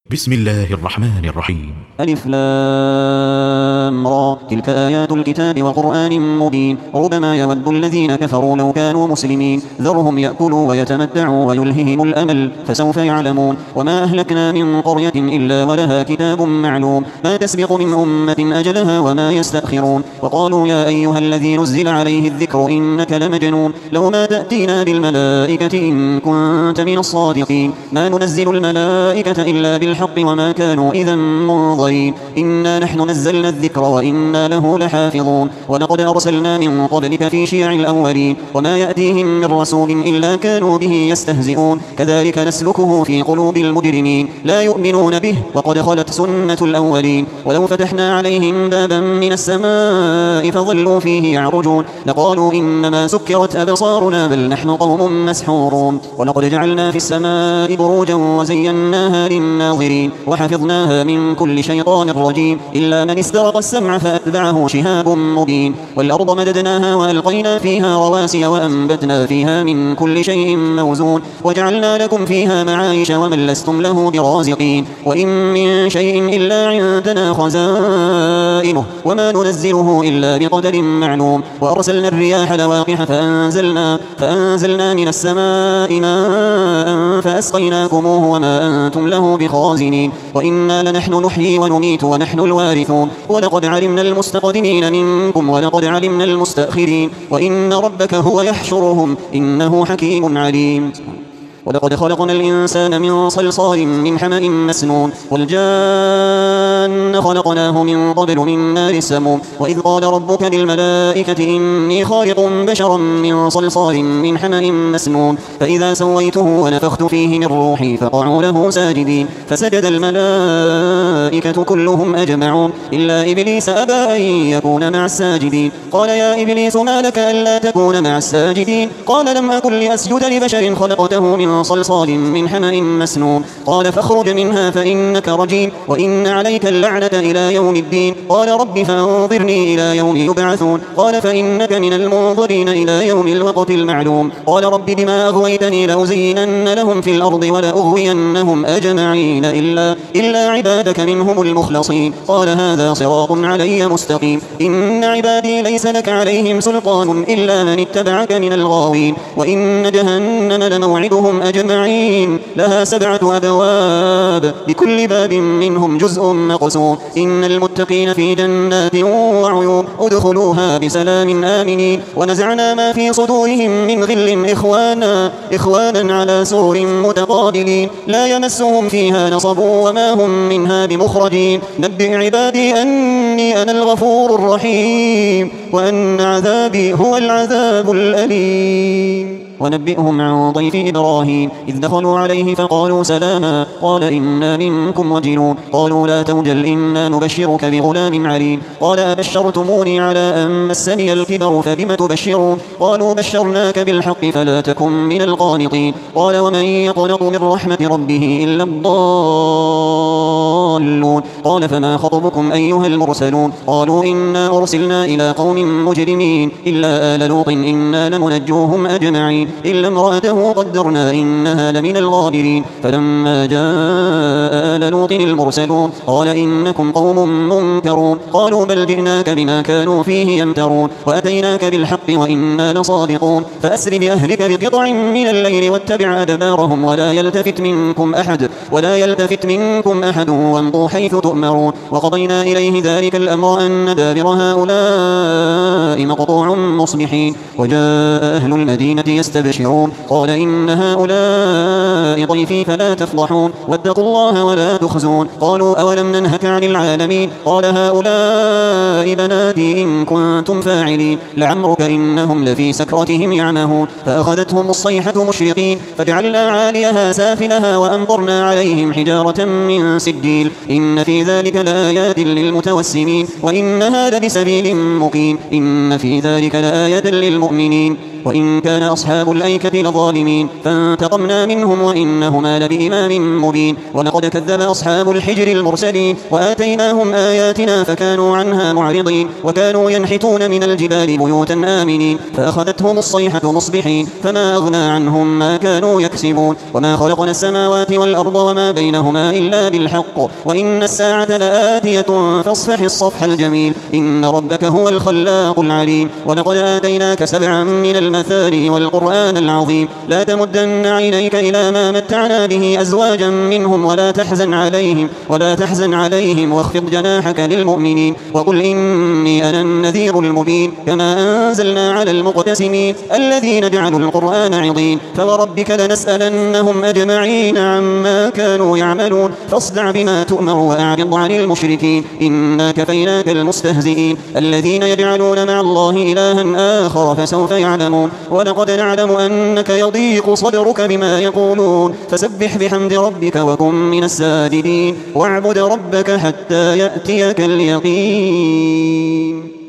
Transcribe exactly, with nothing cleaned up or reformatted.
بسم الله الرحمن الرحيم. ألف لام را تلك آيات الكتاب وقرآن مبين ربما يود الذين كفروا لو كانوا مسلمين ذرهم يأكلوا ويتمتعوا ويلههم الأمل فسوف يعلمون وما أهلكنا من قرية إلا ولها كتاب معلوم ما تسبق من أمة أجلها وما يستأخرون وقالوا يا أيها الذي نزل عليه الذكر إنك لمجنون لو ما تأتينا بالملائكة إن كنت من الصادقين ما ننزل الملائكة إلا بالحق وما كانوا إذا منظرين إنا نحن نزلنا الذكر وإنا له لحافظون ولقد أرسلنا من قبلك في شيع الأولين وما يأتيهم من رسول إلا كانوا به يستهزئون كذلك نسلكه في قلوب المجرمين لا يؤمنون به وقد خلت سنة الأولين ولو فتحنا عليهم بابا من السماء فظلوا فيه يعرجون لقالوا إنما سكرت أبصارنا بل نحن قوم مسحورون ولقد جعلنا في السماء بروجا وزيناها للناظرين وحفظناها من كل شيطان رجيم إلا من استرق السمع فأتبعه شهاب مبين والأرض مددناها وألقينا فيها رواسي وأنبتنا فيها من كل شيء موزون وجعلنا لكم فيها معايش ومن لستم له برازقين وإن من شيء إلا عندنا خزائنه وما ننزله إلا بقدر معلوم وأرسلنا الرياح لواقح فأنزلنا, فأنزلنا من السماء ماء فأسقيناكموه وما أنتم له بخازنين وإنا لنحن نحيي ونميت ونحن الوارثون ولقد علمنا المستقدمين منكم ولقد علمنا المستأخرين وإن ربك هو يحشرهم إنه حكيم عليم ولقد خلقنا الإنسان من صلصال من حمأ مسنون والجان خلقناه من قبل من نار السموم وإذ قال ربك للملائكة إني خالق بشرا من صلصال من حمأ مسنون فإذا سويته ونفخت فيه من روحي فقعوا له ساجدين فسجد الملائكة كلهم أجمعون إلا إبليس أبى أن يكون مع الساجدين قال يا إبليس ما لك ألا تكون مع الساجدين قال لم أكن لأسجد لبشر خلقته من صلصال من حمأ مسنون قال فاخرج منها فإنك رجيم وإن عليك اللعنة إلى يوم الدين قال رب فانظرني إلى يوم يبعثون قال فإنك من المنظرين إلى يوم الوقت المعلوم قال رب بما أغويتني لأزينن لهم في الأرض ولأغوينهم أجمعين إلا, إلا عبادك منهم المخلصين قال هذا صراط علي مستقيم إن عبادي ليس لك عليهم سلطان إلا من اتبعك من الغاوين وإن جهنم لموعدهم أجمعين لها سبعة أبواب لكل باب منهم جزء مقسوم إن المتقين في جنات وعيون ادخلوها بسلام آمنين ونزعنا ما في صدورهم من غل إخوانا, إخوانا على سور متقابلين لا يمسهم فيها نصب وما هم منها بمخرجين نبئ عبادي أني أنا الغفور الرحيم وأن عذابي هو العذاب الأليم ونبئهم عن ضيف إبراهيم إذ دخلوا عليه فقالوا سلاما قال إنا منكم وجلون قالوا لا توجل إنا نبشرك بغلام عليم قال أبشرتموني على أن مسني الكبر فبم تبشرون قالوا بشرناك بالحق فلا تكن من القانطين قال ومن يقنط من رحمة ربه إلا الضالون قال فما خطبكم أيها المرسلون قالوا إنا أرسلنا إلى قوم مجرمين إلا آل لوط إنا لمنجوهم أجمعين إلا امرأته قدرنا إنها لمن الغابرين فلما جاء آل لوط المرسلون قال إنكم قوم منكرون قالوا بل جئناك بما كانوا فيه يمترون وأتيناك بالحق وإنا لصادقون فأسر بأهلك بقطع من الليل واتبع أدبارهم ولا يلتفت منكم أحد ولا يلتفت منكم أحد وامضوا حيث تؤمرون وقضينا إليه ذلك الأمر أن دابر هؤلاء مقطوع مصبحين وجاء أهل المدينة يستبشرون قال إن هؤلاء ضيفي فلا تفضحون واتقوا الله ولا تخزون قالوا أولم ننهك عن العالمين قال هؤلاء بناتي إن كنتم فاعلين لعمرك إنهم لفي سكرتهم يعمهون فأخذتهم الصيحة مشرقين فجعلنا عاليها سافلها وأمطرنا عليهم حجارة من سجيل إن في ذلك لآيات للمتوسمين وإن هذا لسبيل مقيم إن في ذلك لآية للمؤمنين وإن كان أصحاب الأيكة لظالمين فانتقمنا منهم وإنهما لبإمام مبين ولقد كذب أصحاب الحجر المرسلين وآتيناهم آياتنا فكانوا عنها معرضين وكانوا ينحتون من الجبال بيوتا آمنين فأخذتهم الصيحة مصبحين فما أغنى عنهم ما كانوا يكسبون وما خلقنا السماوات والأرض وما بينهما إلا بالحق وإن الساعة لآتية فاصفح الصفح الجميل إن ربك هو الخلاق العليم ولقد آتيناك سبعا من المثاني والقرآن العظيم لا تمدن عينيك إلى ما متعنا به أزواجا منهم ولا تحزن عليهم ولا تحزن عليهم واخفض جناحك للمؤمنين وقل إني أنا النذير المبين كما أنزلنا على المقتسمين الذين جعلوا القرآن عظيم فوربك لنسألنهم أجمعين عما كانوا يعملون فاصدع بما تؤمر وأعرض عن المشركين إنا كفيناك المستهزئين الذين يجعلون مع الله إلها آخر فسوف يعلمون ولقد نعلم أنك يضيق صدرك بما يقولون فسبح بحمد ربك وكن من الساجدين واعبد ربك حتى يأتيك اليقين